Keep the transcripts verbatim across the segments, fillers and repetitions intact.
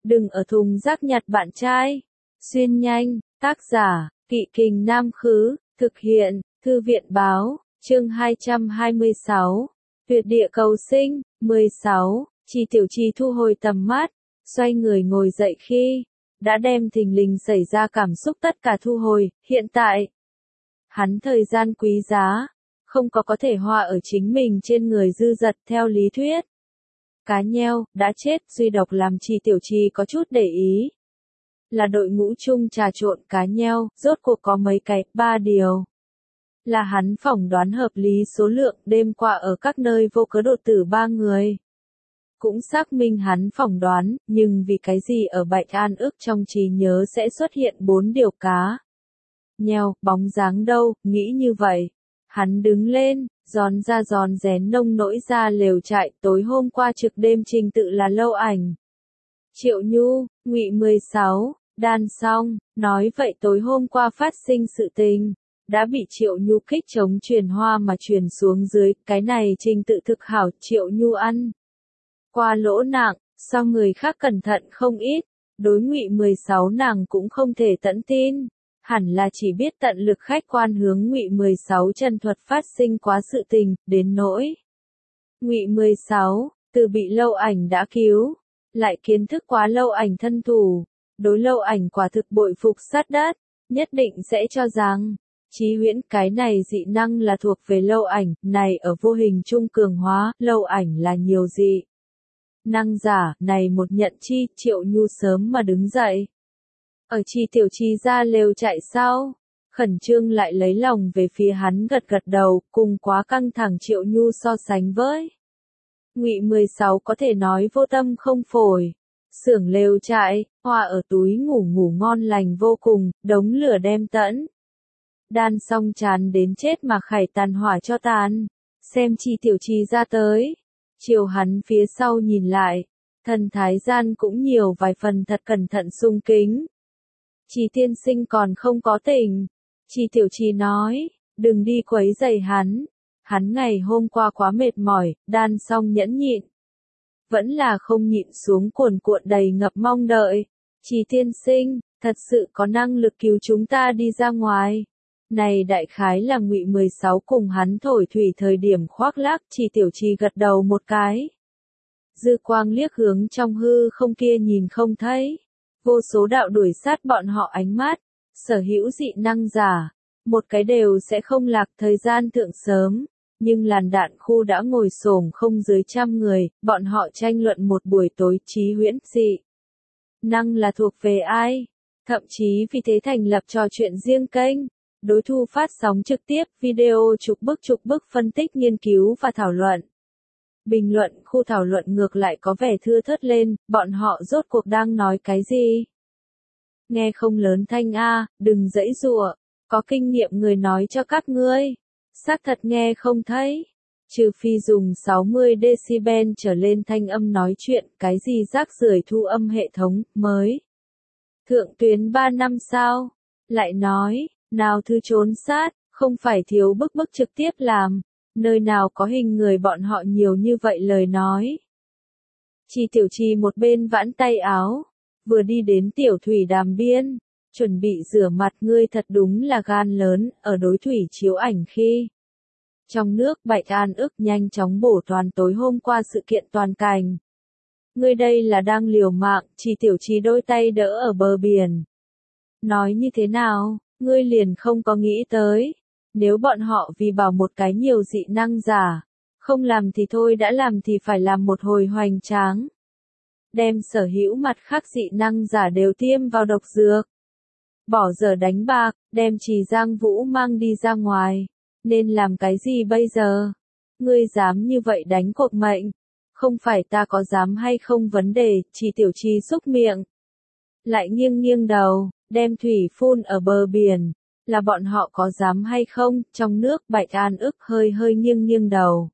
Đừng ở thùng rác nhặt bạn trai. Xuyên nhanh, tác giả, Kỵ Kình Nam Khứ, thực hiện, Thư viện Báo, chương hai trăm hai mươi sáu, Tuyệt địa cầu sinh, mười sáu, Chi Tiểu Chi thu hồi tầm mắt, xoay người ngồi dậy khi, đã đem thình lình xảy ra cảm xúc tất cả thu hồi, hiện tại. Hắn thời gian quý giá, không có có thể hòa ở chính mình trên người dư dật theo lý thuyết. Cá nheo, đã chết, duy độc làm Chi Tiểu Chi có chút để ý. Là đội ngũ chung trà trộn cá nheo, rốt cuộc có mấy cái, ba điều. Là hắn phỏng đoán hợp lý số lượng đêm qua ở các nơi vô cớ đột tử ba người. Cũng xác minh hắn phỏng đoán, nhưng vì cái gì ở Bạch An ức trong trí nhớ sẽ xuất hiện bốn điều cá. Nheo, bóng dáng đâu, nghĩ như vậy. Hắn đứng lên, gión ra giòn rén nông nỗi ra lều trại, tối hôm qua trực đêm trình tự là Lâu Ảnh. Triệu Nhu, Ngụy mười sáu, đan xong, nói vậy tối hôm qua phát sinh sự tình, đã bị Triệu Nhu kích chống truyền hoa mà truyền xuống dưới, cái này trình tự thực hảo, Triệu Nhu ăn. Qua lỗ nặng, sao người khác cẩn thận không ít, đối Ngụy mười sáu nàng cũng không thể tận tin. Hẳn là chỉ biết tận lực khách quan hướng Ngụy mười sáu chân thuật phát sinh quá sự tình, đến nỗi. Ngụy mười sáu, từ bị Lâu Ảnh đã cứu, lại kiến thức quá Lâu Ảnh thân thủ, đối Lâu Ảnh quả thực bội phục sát đất, nhất định sẽ cho rằng, Chí Huyễn cái này dị năng là thuộc về Lâu Ảnh, này ở vô hình trung cường hóa, Lâu Ảnh là nhiều dị. Năng giả, này một nhận chi, Triệu Nhu sớm mà đứng dậy. Ở Chi Tiểu Chi ra lều chạy sau, khẩn trương lại lấy lòng về phía hắn gật gật đầu, cùng quá căng thẳng Triệu Nhu so sánh với. Ngụy mười sáu có thể nói vô tâm không phổi, xưởng lều trại, hoa ở túi ngủ ngủ ngon lành vô cùng, đống lửa đem tẫn. Đan xong chán đến chết mà khải tàn hỏa cho tàn, xem Chi Tiểu Chi ra tới, chiều hắn phía sau nhìn lại, thần thái gian cũng nhiều vài phần thật cẩn thận sung kính. Chi tiên sinh còn không có tình. Chi Tiểu Chi nói, đừng đi quấy rầy hắn. Hắn ngày hôm qua quá mệt mỏi, đan xong nhẫn nhịn. Vẫn là không nhịn xuống cuồn cuộn đầy ngập mong đợi. Chi tiên sinh, thật sự có năng lực cứu chúng ta đi ra ngoài. Này đại khái là Ngụy mười sáu cùng hắn thổi thủy thời điểm khoác lác, Chi Tiểu Chi gật đầu một cái. Dư quang liếc hướng trong hư không kia nhìn không thấy. Vô số đạo đuổi sát bọn họ ánh mắt, sở hữu dị năng giả, một cái đều sẽ không lạc thời gian thượng sớm, nhưng làn đạn khu đã ngồi xổm không dưới trăm người, bọn họ tranh luận một buổi tối. Chí Huyễn dị năng là thuộc về ai, thậm chí vì thế thành lập trò chuyện riêng kênh, đối thu phát sóng trực tiếp video chục bức chục bức phân tích nghiên cứu và thảo luận. Bình luận khu thảo luận ngược lại có vẻ thưa thớt lên, bọn họ rốt cuộc đang nói cái gì? Nghe không lớn thanh a, đừng giãy giụa, có kinh nghiệm người nói cho các ngươi. Xác thật nghe không thấy. Trừ phi dùng sáu mươi decibel trở lên thanh âm nói chuyện, cái gì rác rưởi thu âm hệ thống, mới. Thượng tuyến ba năm sao? Lại nói, nào thư trốn sát, không phải thiếu bức bức trực tiếp làm. Nơi nào có hình người bọn họ nhiều như vậy lời nói. Chi Tiểu Chi một bên vãn tay áo, vừa đi đến tiểu thủy đàm biên, chuẩn bị rửa mặt. Ngươi thật đúng là gan lớn, ở đối thủy chiếu ảnh khi. Trong nước Bạch An ức nhanh chóng bổ toàn tối hôm qua sự kiện toàn cảnh. Ngươi đây là đang liều mạng, Chi Tiểu Chi đôi tay đỡ ở bờ biển. Nói như thế nào, ngươi liền không có nghĩ tới. Nếu bọn họ vì bảo một cái nhiều dị năng giả, không làm thì thôi đã làm thì phải làm một hồi hoành tráng. Đem sở hữu mặt khác dị năng giả đều tiêm vào độc dược. Bỏ giờ đánh bạc, đem Trì Giang Vũ mang đi ra ngoài. Nên làm cái gì bây giờ? Ngươi dám như vậy đánh cuộc mệnh? Không phải ta có dám hay không vấn đề, Chi Tiểu Chi xúc miệng. Lại nghiêng nghiêng đầu, đem thủy phun ở bờ biển. Là bọn họ có dám hay không, trong nước Bạch An ức hơi hơi nghiêng nghiêng đầu.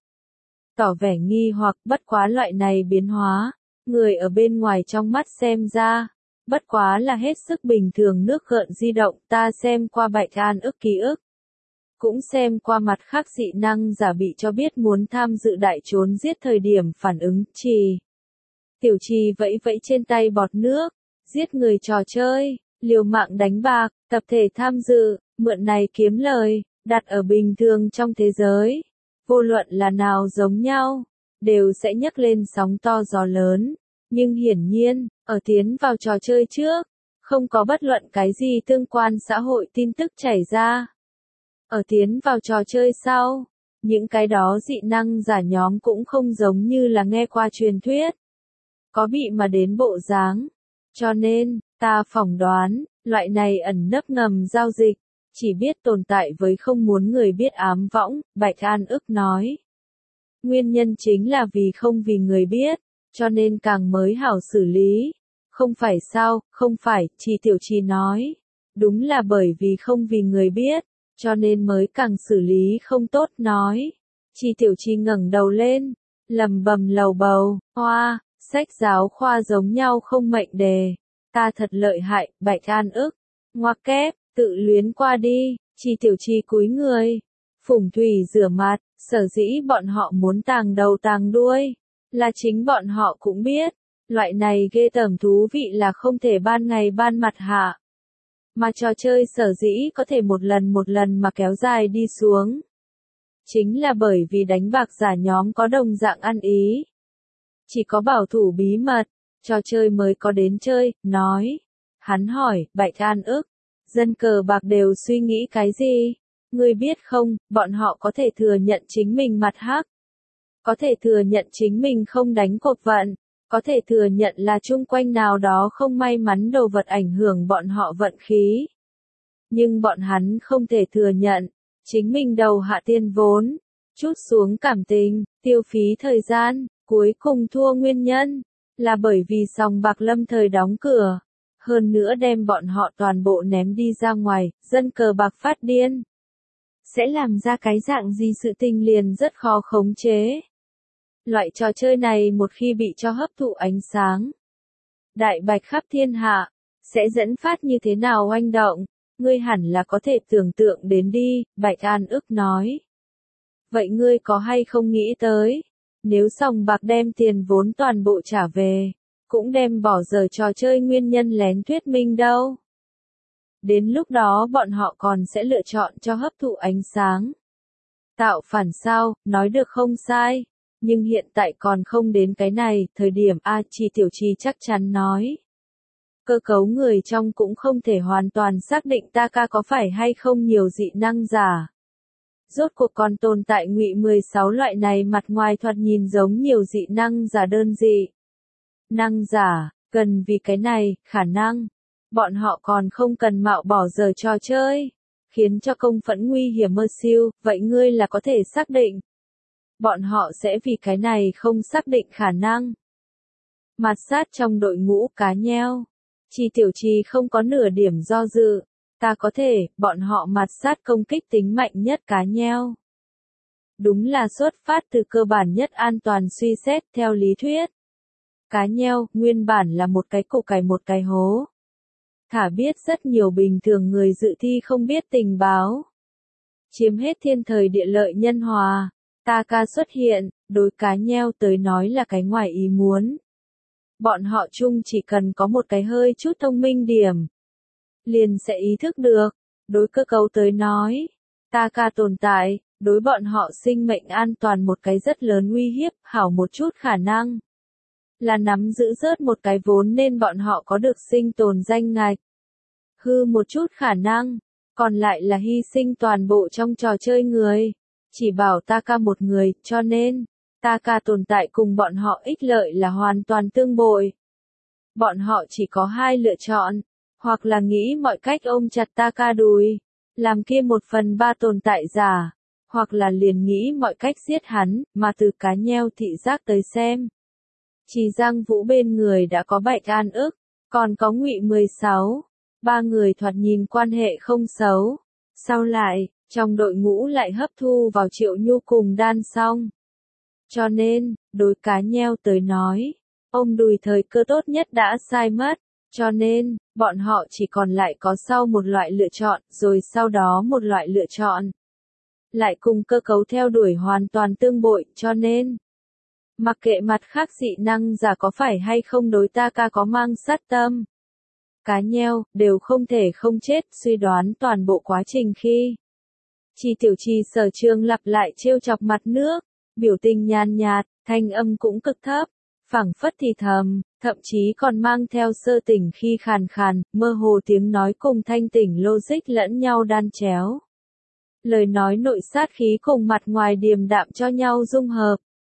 Tỏ vẻ nghi hoặc, bất quá loại này biến hóa, người ở bên ngoài trong mắt xem ra, bất quá là hết sức bình thường nước gợn di động. Ta xem qua Bạch An ức ký ức, cũng xem qua mặt khác dị năng giả bị cho biết muốn tham dự đại trốn giết thời điểm phản ứng. Chỉ Tiểu trì vẫy vẫy trên tay bọt nước, giết người trò chơi, liều mạng đánh bạc, tập thể tham dự, mượn này kiếm lời, đặt ở bình thường trong thế giới. Vô luận là nào giống nhau, đều sẽ nhấc lên sóng to gió lớn. Nhưng hiển nhiên, ở tiến vào trò chơi trước, không có bất luận cái gì tương quan xã hội tin tức chảy ra. Ở tiến vào trò chơi sau, những cái đó dị năng giả nhóm cũng không giống như là nghe qua truyền thuyết. Có bị mà đến bộ dáng. Cho nên, ta phỏng đoán, loại này ẩn nấp ngầm giao dịch, chỉ biết tồn tại với không muốn người biết ám võng, Bạch An ức nói. Nguyên nhân chính là vì không vì người biết, cho nên càng mới hảo xử lý. Không phải sao, không phải, Trì Tiểu Trì nói. Đúng là bởi vì không vì người biết, cho nên mới càng xử lý không tốt nói. Trì Tiểu Trì ngẩng đầu lên, lầm bầm lầu bầu, hoa, sách giáo khoa giống nhau không mệnh đề. Ta thật lợi hại, Bạch An ức. Ngoặc kép, tự luyến qua đi, Trì Tiểu Trì cúi người. Phùng thủy rửa mặt, sở dĩ bọn họ muốn tàng đầu tàng đuôi. Là chính bọn họ cũng biết. Loại này ghê tởm thú vị là không thể ban ngày ban mặt hạ. Mà trò chơi sở dĩ có thể một lần một lần mà kéo dài đi xuống. Chính là bởi vì đánh bạc giả nhóm có đồng dạng ăn ý. Chỉ có bảo thủ bí mật, trò chơi mới có đến chơi, nói. Hắn hỏi, Bạch An ức, dân cờ bạc đều suy nghĩ cái gì? Ngươi biết không, bọn họ có thể thừa nhận chính mình mặt hắc. Có thể thừa nhận chính mình không đánh cột vận. Có thể thừa nhận là chung quanh nào đó không may mắn đồ vật ảnh hưởng bọn họ vận khí. Nhưng bọn hắn không thể thừa nhận, chính mình đầu hạ tiền vốn, chút xuống cảm tình, tiêu phí thời gian, cuối cùng thua nguyên nhân, là bởi vì sòng bạc lâm thời đóng cửa. Hơn nữa đem bọn họ toàn bộ ném đi ra ngoài, dân cờ bạc phát điên. Sẽ làm ra cái dạng gì sự tình liền rất khó khống chế. Loại trò chơi này một khi bị cho hấp thụ ánh sáng, đại bạch khắp thiên hạ, sẽ dẫn phát như thế nào oanh động, ngươi hẳn là có thể tưởng tượng đến đi, Bạch An ức nói. Vậy ngươi có hay không nghĩ tới, nếu sòng bạc đem tiền vốn toàn bộ trả về, cũng đem bỏ giờ trò chơi nguyên nhân lén thuyết minh đâu. Đến lúc đó bọn họ còn sẽ lựa chọn cho hấp thụ ánh sáng. Tạo phản sao, nói được không sai. Nhưng hiện tại còn không đến cái này, thời điểm A Trì Tiểu Trì chắc chắn nói. Cơ cấu người trong cũng không thể hoàn toàn xác định ta ca có phải hay không nhiều dị năng giả. Rốt cuộc còn tồn tại ngụy mười sáu loại này mặt ngoài thoạt nhìn giống nhiều dị năng giả đơn dị. Năng giả, cần vì cái này, khả năng. Bọn họ còn không cần mạo bỏ giờ trò chơi. Khiến cho công phẫn nguy hiểm mơ siêu, vậy ngươi là có thể xác định. Bọn họ sẽ vì cái này không xác định khả năng. Mặt sát trong đội ngũ cá nheo. Trì Tiểu Trì không có nửa điểm do dự. Ta có thể, bọn họ mặt sát công kích tính mạnh nhất cá nheo. Đúng là xuất phát từ cơ bản nhất an toàn suy xét theo lý thuyết. Cá nheo, nguyên bản là một cái cục cải một cái hố. Thả biết rất nhiều bình thường người dự thi không biết tình báo. Chiếm hết thiên thời địa lợi nhân hòa. Ta ca xuất hiện, đối cá nheo tới nói là cái ngoài ý muốn. Bọn họ chung chỉ cần có một cái hơi chút thông minh điểm. Liền sẽ ý thức được, đối cơ cấu tới nói. Ta ca tồn tại, đối bọn họ sinh mệnh an toàn một cái rất lớn uy hiếp, hảo một chút khả năng. Là nắm giữ rớt một cái vốn nên bọn họ có được sinh tồn danh ngạch. Hư một chút khả năng, còn lại là hy sinh toàn bộ trong trò chơi người. Chỉ bảo ta ca một người, cho nên, ta ca tồn tại cùng bọn họ ích lợi là hoàn toàn tương bội. Bọn họ chỉ có hai lựa chọn, hoặc là nghĩ mọi cách ôm chặt ta ca đùi, làm kia một phần ba tồn tại giả, hoặc là liền nghĩ mọi cách giết hắn, mà từ cá nheo thị giác tới xem. Chỉ Giang Vũ bên người đã có Bạch An ức, còn có Ngụy mười sáu, ba người thoạt nhìn quan hệ không xấu. Sau lại, trong đội ngũ lại hấp thu vào Triệu Nhu cùng đan xong. Cho nên, đối cá nheo tới nói, ôm đùi thời cơ tốt nhất đã sai mất. Cho nên, bọn họ chỉ còn lại có sau một loại lựa chọn, rồi sau đó một loại lựa chọn. Lại cùng cơ cấu theo đuổi hoàn toàn tương bội, cho nên, Mặc kệ mặt khác dị năng giả có phải hay không đối ta ca có mang sát tâm. Cá nheo, đều không thể không chết, suy đoán toàn bộ quá trình khi. Chi Tiểu Chi Sở Trường lặp lại trêu chọc mặt nước, biểu tình nhàn nhạt, thanh âm cũng cực thấp, phảng phất thì thầm, thậm chí còn mang theo sơ tỉnh khi khàn khàn, mơ hồ tiếng nói cùng thanh tỉnh logic lẫn nhau đan chéo. Lời nói nội sát khí cùng mặt ngoài điềm đạm cho nhau dung hợp.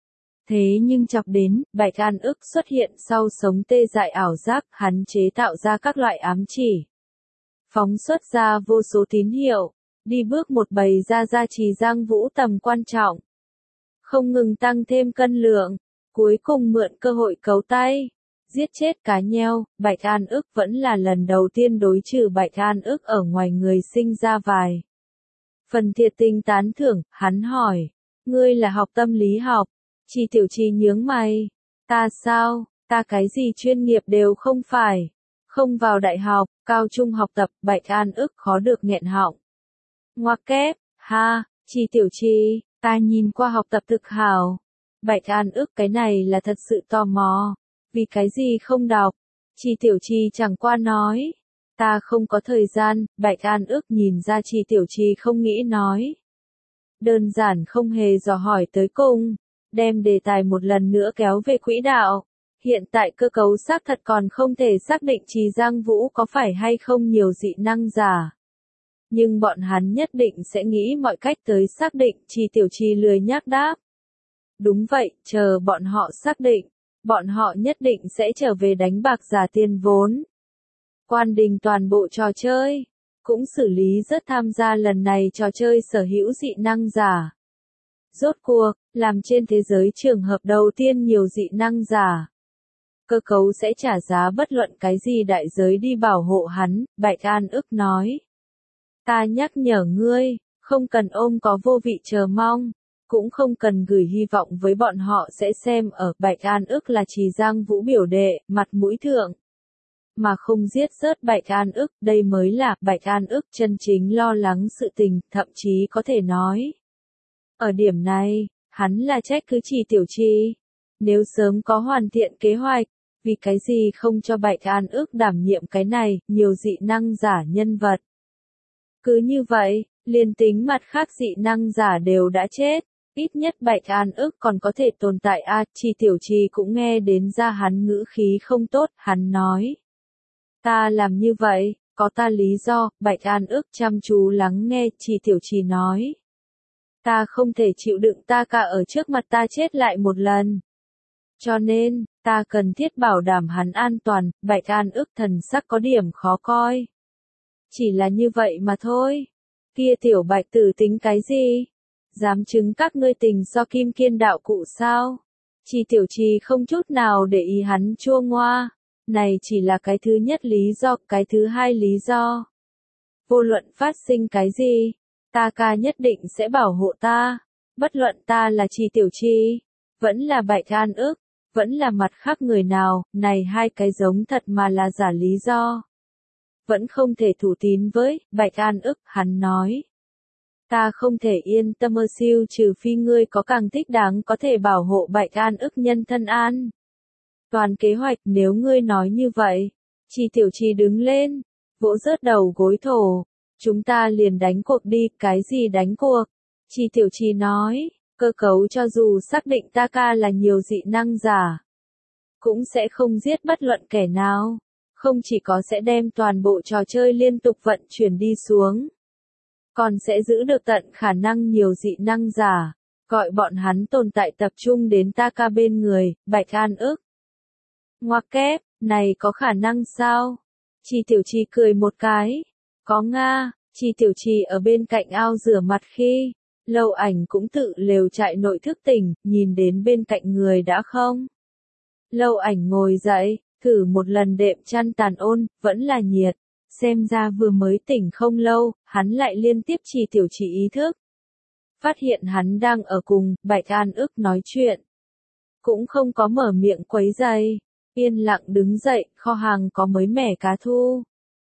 Thế nhưng chọc đến, Bạch An ức xuất hiện sau sống tê dại ảo giác, hắn chế tạo ra các loại ám chỉ. Phóng xuất ra vô số tín hiệu, đi bước một bày ra ra trì Giang Vũ tầm quan trọng. Không ngừng tăng thêm cân lượng, cuối cùng mượn cơ hội cấu tay, giết chết cá nheo. Bạch An ức vẫn là lần đầu tiên đối trừ Bạch An ức ở ngoài người sinh ra vài. Phần thiệt tình tán thưởng, hắn hỏi, ngươi là học tâm lý học. Chi Tiểu Chi nhướng mày, ta sao, ta cái gì chuyên nghiệp đều không phải, không vào đại học, cao trung học tập. Bạch An ức khó được nghẹn họng. Ngoặc kép, ha, Chi Tiểu Chi, ta nhìn qua học tập thực hảo. Bạch An ức cái này là thật sự tò mò, vì cái gì không đọc. Chi Tiểu Chi chẳng qua nói, ta không có thời gian. Bạch An ức nhìn ra Chi Tiểu Chi không nghĩ nói. Đơn giản không hề dò hỏi tới cùng, đem đề tài một lần nữa kéo về quỹ đạo. Hiện tại cơ cấu xác thật còn không thể xác định Trì Giang Vũ có phải hay không nhiều dị năng giả. Nhưng bọn hắn nhất định sẽ nghĩ mọi cách tới xác định. Chi Tiểu Chi lười nhác đáp. Đúng vậy, chờ bọn họ xác định, bọn họ nhất định sẽ trở về đánh bạc giả tiền vốn. Quan đình toàn bộ trò chơi, cũng xử lý rất tham gia lần này trò chơi sở hữu dị năng giả. Rốt cuộc, làm trên thế giới trường hợp đầu tiên nhiều dị năng giả. Cơ cấu sẽ trả giá bất luận cái gì đại giới đi bảo hộ hắn. Bạch An ức nói. Ta nhắc nhở ngươi, không cần ôm có vô vị chờ mong, cũng không cần gửi hy vọng với bọn họ sẽ xem ở. Bạch An ức là Trì Giang Vũ biểu đệ, mặt mũi thượng. Mà không giết rớt Bạch An ức, đây mới là Bạch An ức chân chính lo lắng sự tình, thậm chí có thể nói. Ở điểm này, hắn là trách cứ Chi Tiểu Chi. Nếu sớm có hoàn thiện kế hoạch, vì cái gì không cho Bạch An ức đảm nhiệm cái này, nhiều dị năng giả nhân vật. Cứ như vậy, liền tính mặt khác dị năng giả đều đã chết, ít nhất Bạch An ức còn có thể tồn tại a. À, Chi Tiểu Chi cũng nghe đến ra hắn ngữ khí không tốt, hắn nói. Ta làm như vậy, có ta lý do. Bạch An ức chăm chú lắng nghe. Chi Tiểu Chi nói. Ta không thể chịu đựng ta ca ở trước mặt ta chết lại một lần. Cho nên, ta cần thiết bảo đảm hắn an toàn. Bạch An ức thần sắc có điểm khó coi. Chỉ là như vậy mà thôi. Kia tiểu Bạch tử tính cái gì? Dám chứng các ngươi tình do kim kiên đạo cụ sao? Chi Tiểu Chi không chút nào để ý hắn chua ngoa. Này chỉ là cái thứ nhất lý do, cái thứ hai lý do. Vô luận phát sinh cái gì, ta ca nhất định sẽ bảo hộ ta. Bất luận ta là Chi Tiểu Chi, vẫn là Bạch An ức, vẫn là mặt khác người nào, này hai cái giống thật mà là giả lý do. Vẫn không thể thủ tín với. Bạch An ức, hắn nói. Ta không thể yên tâm ơ siêu trừ phi ngươi có càng thích đáng có thể bảo hộ Bạch An ức nhân thân an. Toàn kế hoạch, nếu ngươi nói như vậy. Chi Tiểu Chi đứng lên, vỗ rớt đầu gối thổ. Chúng ta liền đánh cuộc đi. Cái gì đánh cuộc? Chi Tiểu Chi nói, cơ cấu cho dù xác định ta ca là nhiều dị năng giả, cũng sẽ không giết bất luận kẻ nào. Không chỉ có sẽ đem toàn bộ trò chơi liên tục vận chuyển đi xuống, còn sẽ giữ được tận khả năng nhiều dị năng giả, gọi bọn hắn tồn tại tập trung đến ta ca bên người. Bạch An ức. Ngoặc kép, này có khả năng sao? Chi Tiểu Chi cười một cái. Có nga. Chi Tiểu Chi ở bên cạnh ao rửa mặt khi, Lâu Ảnh cũng tự lều trại nội thức tỉnh, nhìn đến bên cạnh người đã không. Lâu Ảnh ngồi dậy, thử một lần đệm chăn tàn ôn, vẫn là nhiệt. Xem ra vừa mới tỉnh không lâu, hắn lại liên tiếp Chi Tiểu Chi ý thức. Phát hiện hắn đang ở cùng Bạch An ức nói chuyện. Cũng không có mở miệng quấy rầy, yên lặng đứng dậy. Kho hàng có mới mẻ cá thu,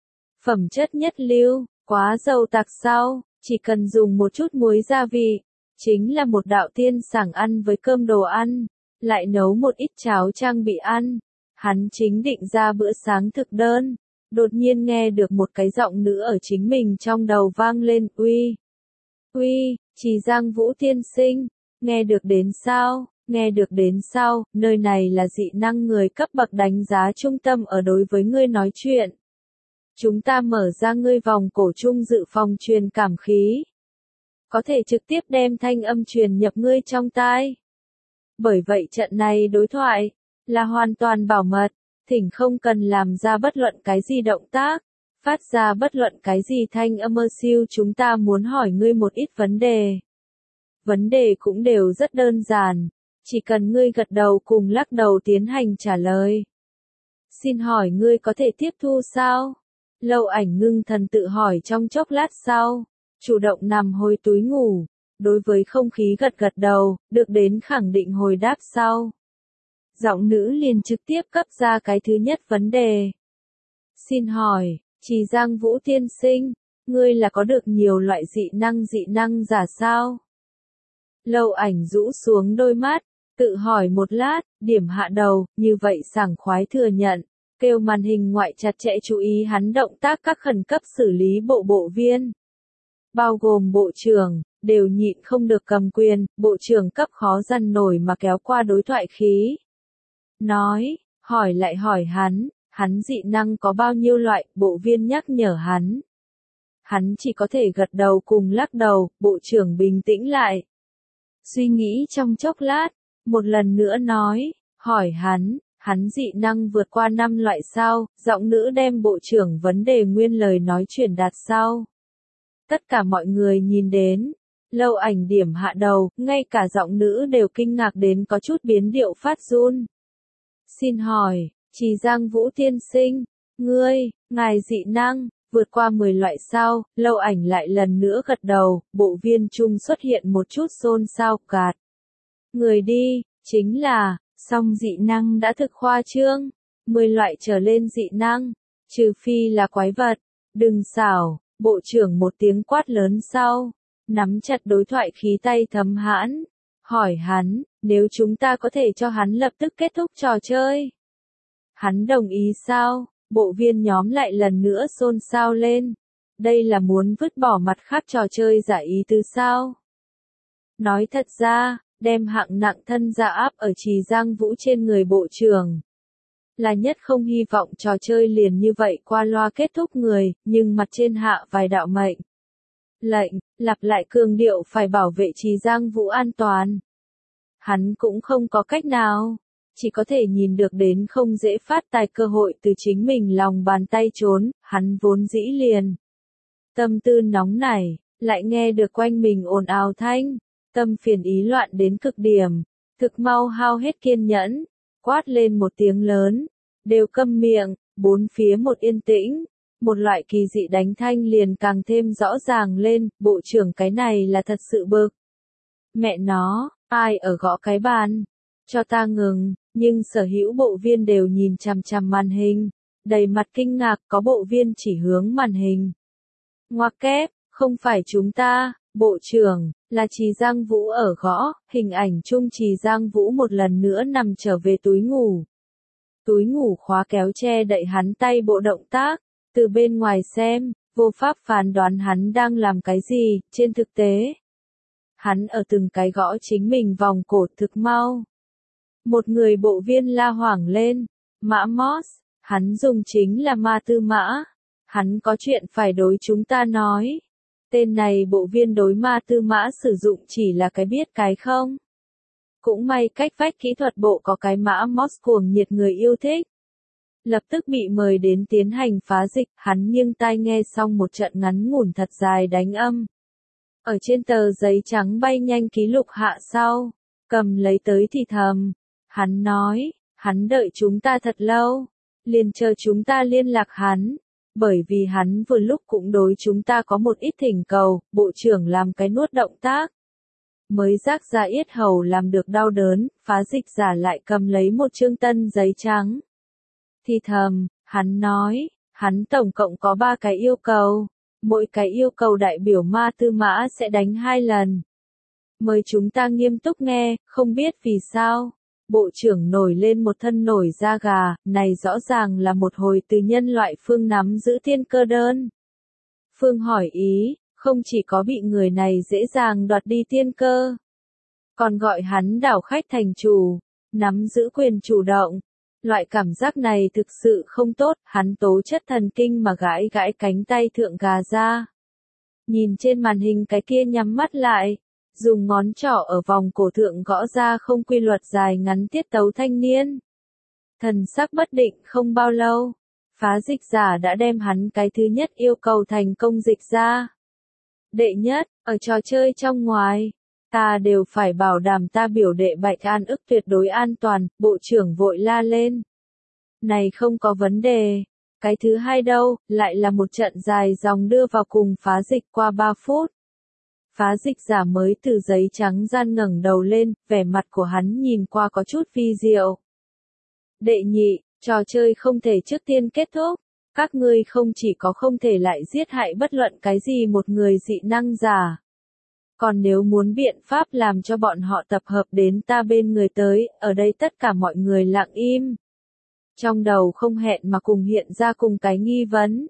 phẩm chất nhất lưu, quá dầu tặc sao, chỉ cần dùng một chút muối gia vị, chính là một đạo tiên sảng ăn với cơm đồ ăn. lại nấu một ít cháo trang bị ăn. Hắn chính định ra bữa sáng thực đơn, đột nhiên nghe được một cái giọng nữ ở chính mình trong đầu vang lên, uy, uy, Trì Giang Vũ tiên sinh, nghe được đến sao, nghe được đến sao, nơi này là dị năng người cấp bậc đánh giá trung tâm ở đối với ngươi nói chuyện. Chúng ta mở ra ngươi vòng cổ trung dự phòng truyền cảm khí. Có thể trực tiếp đem thanh âm truyền nhập ngươi trong tai. Bởi vậy trận này đối thoại là hoàn toàn bảo mật, thỉnh không cần làm ra bất luận cái gì động tác, phát ra bất luận cái gì thanh âm mơ siêu, chúng ta muốn hỏi ngươi một ít vấn đề. Vấn đề cũng đều rất đơn giản, chỉ cần ngươi gật đầu cùng lắc đầu tiến hành trả lời. Xin hỏi ngươi có thể tiếp thu sao? Lâu Ảnh ngưng thần tự hỏi trong chốc lát sau, chủ động nằm hồi túi ngủ, đối với không khí gật gật đầu, được đến khẳng định hồi đáp sau. Giọng nữ liền trực tiếp cấp ra cái thứ nhất vấn đề. Xin hỏi, Trì Giang Vũ tiên sinh, ngươi là có được nhiều loại dị năng dị năng giả sao? Lâu Ảnh rũ xuống đôi mắt, tự hỏi một lát, điểm hạ đầu, như vậy sảng khoái thừa nhận, kêu màn hình ngoại chặt chẽ chú ý hắn động tác các khẩn cấp xử lý bộ bộ viên. Bao gồm bộ trưởng, đều nhịn không được cầm quyền, bộ trưởng cấp khó dằn nổi mà kéo qua đối thoại khí. Nói, hỏi lại hỏi hắn, hắn dị năng có bao nhiêu loại, bộ viên nhắc nhở hắn. Hắn chỉ có thể gật đầu cùng lắc đầu, bộ trưởng bình tĩnh lại. Suy nghĩ trong chốc lát, một lần nữa nói, hỏi hắn, hắn dị năng vượt qua năm loại sao, giọng nữ đem bộ trưởng vấn đề nguyên lời nói truyền đạt sau. Tất cả mọi người nhìn đến, Lâu Ảnh điểm hạ đầu, ngay cả giọng nữ đều kinh ngạc đến có chút biến điệu phát run. Xin hỏi, Trì Giang Vũ tiên sinh, ngươi, ngài dị năng, vượt qua mười loại sao, Lâu Ảnh lại lần nữa gật đầu, bộ viên trung xuất hiện một chút xôn xao cạt. Người đi, chính là, song dị năng đã thực khoa trương, mười loại trở lên dị năng, trừ phi là quái vật, đừng xảo, bộ trưởng một tiếng quát lớn sau, nắm chặt đối thoại khí tay thấm hãn, hỏi hắn, nếu chúng ta có thể cho hắn lập tức kết thúc trò chơi. Hắn đồng ý sao? Bộ viên nhóm lại lần nữa xôn xao lên. Đây là muốn vứt bỏ mặt khác trò chơi giả ý tứ sao? Nói thật ra, đem hạng nặng thân gia áp ở Trì Giang Vũ trên người bộ trưởng. Là nhất không hy vọng trò chơi liền như vậy qua loa kết thúc người, nhưng mặt trên hạ vài đạo mệnh. Lệnh, lặp lại cường điệu phải bảo vệ Trì Giang Vũ an toàn. Hắn cũng không có cách nào, chỉ có thể nhìn được đến không dễ phát tài cơ hội từ chính mình lòng bàn tay trốn, hắn vốn dĩ liền. Tâm tư nóng nảy, lại nghe được quanh mình ồn ào thanh, tâm phiền ý loạn đến cực điểm, thực mau hao hết kiên nhẫn, quát lên một tiếng lớn, đều câm miệng, bốn phía một yên tĩnh, một loại kỳ dị đánh thanh liền càng thêm rõ ràng lên, bộ trưởng cái này là thật sự bực. Mẹ nó, ai ở gõ cái bàn? Cho ta ngừng, nhưng sở hữu bộ viên đều nhìn chằm chằm màn hình, đầy mặt kinh ngạc, có bộ viên chỉ hướng màn hình. Ngoặc kép, không phải chúng ta, bộ trưởng, là Trì Giang Vũ ở gõ, hình ảnh chung Trì Giang Vũ một lần nữa nằm trở về túi ngủ. Túi ngủ khóa kéo che đậy hắn tay bộ động tác, từ bên ngoài xem, vô pháp phán đoán hắn đang làm cái gì, trên thực tế. Hắn ở từng cái gõ chính mình vòng cổ thực mau. Một người bộ viên la hoảng lên, Mã Moss, hắn dùng chính là ma tư mã. Hắn có chuyện phải đối chúng ta nói. Tên này bộ viên đối ma tư mã sử dụng chỉ là cái biết cái không. Cũng may cách vách kỹ thuật bộ có cái Mã Moss cuồng nhiệt người yêu thích. Lập tức bị mời đến tiến hành phá dịch, hắn nghiêng tai nghe xong một trận ngắn ngủn thật dài đánh âm. Ở trên tờ giấy trắng bay nhanh ký lục hạ sau, cầm lấy tới thì thầm. Hắn nói, hắn đợi chúng ta thật lâu, liền chờ chúng ta liên lạc hắn, bởi vì hắn vừa lúc cũng đối chúng ta có một ít thỉnh cầu, bộ trưởng làm cái nuốt động tác. Mới rác ra yết hầu làm được đau đớn, phá dịch giả lại cầm lấy một chương tân giấy trắng. Thì thầm, hắn nói, hắn tổng cộng có ba cái yêu cầu, mỗi cái yêu cầu đại biểu ma tư mã sẽ đánh hai lần. Mời chúng ta nghiêm túc nghe, không biết vì sao. Bộ trưởng nổi lên một thân nổi da gà, này rõ ràng là một hồi từ nhân loại Phương nắm giữ tiên cơ đơn. Phương hỏi ý, không chỉ có bị người này dễ dàng đoạt đi tiên cơ, còn gọi hắn đảo khách thành chủ, nắm giữ quyền chủ động. Loại cảm giác này thực sự không tốt, hắn tố chất thần kinh mà gãi gãi cánh tay thượng gà ra. Nhìn trên màn hình cái kia nhắm mắt lại, dùng ngón trỏ ở vòng cổ thượng gõ ra không quy luật dài ngắn tiết tấu thanh niên. Thần sắc bất định không bao lâu, phá dịch giả đã đem hắn cái thứ nhất yêu cầu thành công dịch ra. Đệ nhất, ở trò chơi trong ngoài, ta đều phải bảo đảm ta biểu đệ Bạch An ức tuyệt đối an toàn, bộ trưởng vội la lên. Này không có vấn đề. Cái thứ hai đâu, lại là một trận dài dòng đưa vào cùng phá dịch qua ba phút. Phá dịch giả mới từ giấy trắng gian ngẩng đầu lên, vẻ mặt của hắn nhìn qua có chút vi diệu. Đệ nhị, trò chơi không thể trước tiên kết thúc. Các ngươi không chỉ có không thể lại giết hại bất luận cái gì một người dị năng giả. Còn nếu muốn biện pháp làm cho bọn họ tập hợp đến ta bên người tới, ở đây tất cả mọi người lặng im. Trong đầu không hẹn mà cùng hiện ra cùng cái nghi vấn.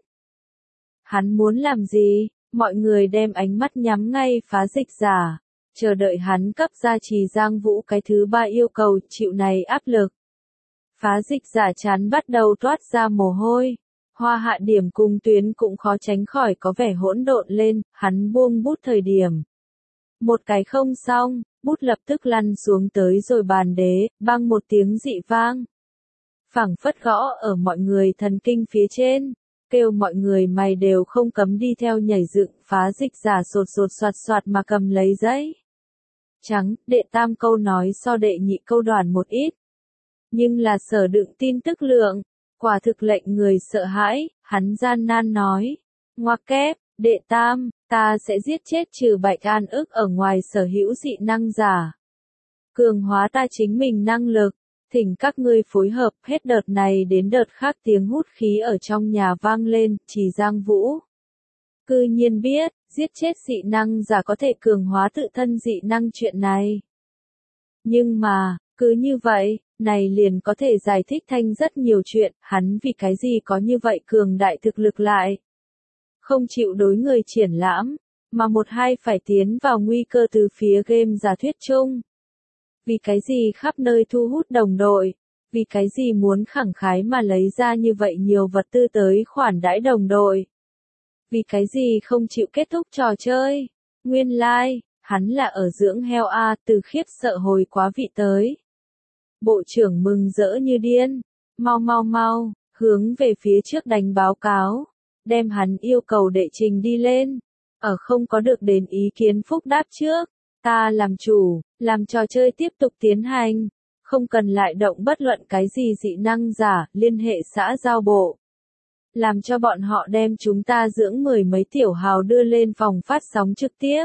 Hắn muốn làm gì? Mọi người đem ánh mắt nhắm ngay phá dịch giả, chờ đợi hắn cấp ra Trì Giang Vũ cái thứ ba yêu cầu chịu này áp lực. Phá dịch giả chán bắt đầu toát ra mồ hôi. Hoa hạ điểm cùng tuyến cũng khó tránh khỏi có vẻ hỗn độn lên, hắn buông bút thời điểm. Một cái không xong, bút lập tức lăn xuống tới rồi bàn đế, bang một tiếng dị vang. Phảng phất gõ ở mọi người thần kinh phía trên, kêu mọi người mày đều không cấm đi theo nhảy dựng, phá dịch giả sột sột soạt soạt mà cầm lấy giấy. Trắng, đệ tam câu nói so đệ nhị câu đoàn một ít. Nhưng là sở đựng tin tức lượng, quả thực lệnh người sợ hãi, hắn gian nan nói. Ngoặc kép, đệ tam, ta sẽ giết chết trừ Bạch An ức ở ngoài sở hữu dị năng giả. Cường hóa ta chính mình năng lực. Thỉnh các ngươi phối hợp, hết đợt này đến đợt khác tiếng hút khí ở trong nhà vang lên, Trì Giang Vũ. Cư nhiên biết, giết chết dị năng giả có thể cường hóa tự thân dị năng chuyện này. Nhưng mà, cứ như vậy, này liền có thể giải thích thành rất nhiều chuyện, hắn vì cái gì có như vậy cường đại thực lực lại. Không chịu đối người triển lãm, mà một hai phải tiến vào nguy cơ từ phía game giả thuyết chung. Vì cái gì khắp nơi thu hút đồng đội, vì cái gì muốn khẳng khái mà lấy ra như vậy nhiều vật tư tới khoản đãi đồng đội. Vì cái gì không chịu kết thúc trò chơi, nguyên lai, like, hắn là ở dưỡng heo A từ khiếp sợ hồi quá vị tới. Bộ trưởng mừng rỡ như điên, mau mau mau, hướng về phía trước đánh báo cáo, đem hắn yêu cầu đệ trình đi lên, ở không có được đến ý kiến phúc đáp trước. Ta làm chủ, làm trò chơi tiếp tục tiến hành, không cần lại động bất luận cái gì dị năng giả, liên hệ xã giao bộ. Làm cho bọn họ đem chúng ta dưỡng mười mấy tiểu hào đưa lên phòng phát sóng trực tiếp.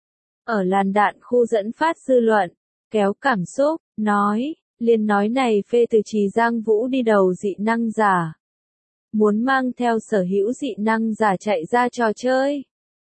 Ở làn đạn khu dẫn phát dư luận, kéo cảm xúc, nói, liền nói này phê từ Trì Giang Vũ đi đầu dị năng giả. Muốn mang theo sở hữu dị năng giả chạy ra trò chơi.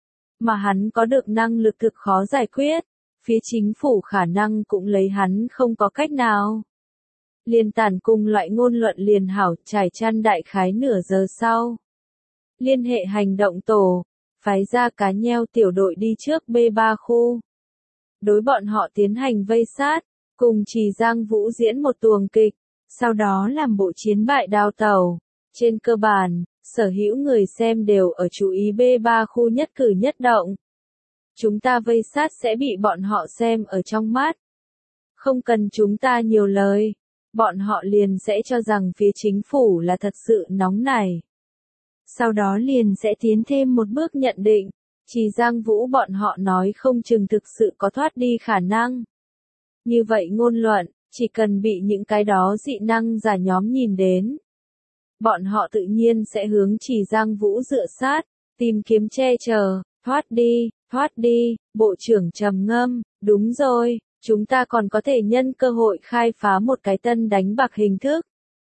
Mà hắn có được năng lực thực khó giải quyết. Phía chính phủ khả năng cũng lấy hắn không có cách nào. Liên tản cùng loại ngôn luận liền hảo trải chăn đại khái nửa giờ sau. Liên hệ hành động tổ, phái ra cá nheo tiểu đội đi trước B ba khu. Đối bọn họ tiến hành vây sát, cùng Trì Giang Vũ diễn một tuồng kịch, sau đó làm bộ chiến bại đào tàu. Trên cơ bản, sở hữu người xem đều ở chú ý B ba khu nhất cử nhất động. Chúng ta vây sát sẽ bị bọn họ xem ở trong mắt. Không cần chúng ta nhiều lời, bọn họ liền sẽ cho rằng phía chính phủ là thật sự nóng nảy. Sau đó liền sẽ tiến thêm một bước nhận định, Trì Giang Vũ bọn họ nói không chừng thực sự có thoát đi khả năng. Như vậy ngôn luận, chỉ cần bị những cái đó dị năng giả nhóm nhìn đến. Bọn họ tự nhiên sẽ hướng Trì Giang Vũ dựa sát, tìm kiếm che chở, thoát đi. Thoát đi, bộ trưởng trầm ngâm, đúng rồi, chúng ta còn có thể nhân cơ hội khai phá một cái tân đánh bạc hình thức.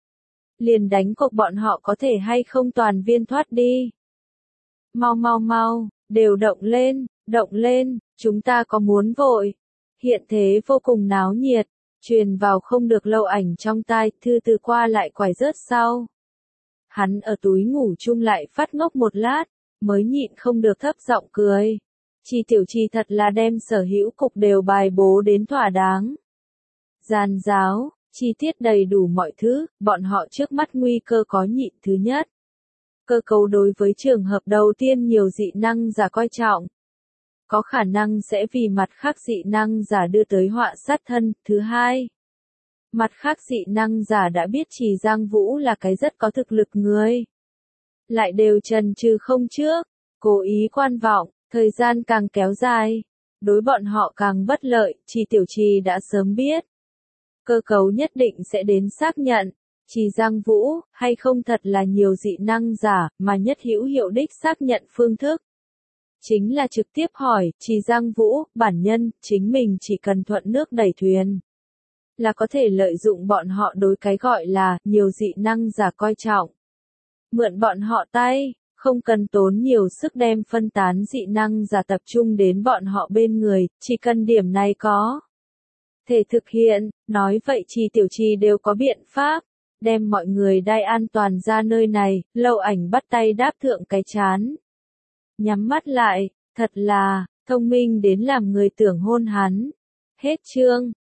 Liền đánh cuộc bọn họ có thể hay không toàn viên thoát đi. Mau mau mau, đều động lên, động lên, chúng ta có muốn vội. Hiện thế vô cùng náo nhiệt, Truyền vào không được lâu ảnh trong tai, thư từ qua lại quải rớt sau. Hắn ở túi ngủ chung lại phát ngốc một lát, mới nhịn không được thấp giọng cười. Chi Tiểu Chi thật là đem sở hữu cục đều bài bố đến thỏa đáng. Gian giáo, chi tiết đầy đủ mọi thứ, bọn họ trước mắt nguy cơ có nhịn thứ nhất. Cơ cấu đối với trường hợp đầu tiên nhiều dị năng giả coi trọng. Có khả năng sẽ vì mặt khác dị năng giả đưa tới họa sát thân. Thứ hai, mặt khác dị năng giả đã biết Trì Giang Vũ là cái rất có thực lực người. Lại đều trần trừ không trước, cố ý quan vọng, thời gian càng kéo dài. Đối bọn họ càng bất lợi, Trì Tiểu Trì đã sớm biết. Cơ cấu nhất định sẽ đến xác nhận, Trì Giang Vũ, hay không thật là nhiều dị năng giả, mà nhất hữu hiệu đích xác nhận phương thức. Chính là trực tiếp hỏi, Trì Giang Vũ, bản nhân, chính mình chỉ cần thuận nước đẩy thuyền. Là có thể lợi dụng bọn họ đối cái gọi là, nhiều dị năng giả coi trọng. Mượn bọn họ tay, không cần tốn nhiều sức đem phân tán dị năng giả tập trung đến bọn họ bên người, chỉ cần điểm này có thể thực hiện, nói vậy Trì Tiểu Trì đều có biện pháp, đem mọi người đai an toàn ra nơi này, lâu ảnh bắt tay đáp thượng cái chán. Nhắm mắt lại, thật là, thông minh đến làm người tưởng hôn hắn. Hết chương.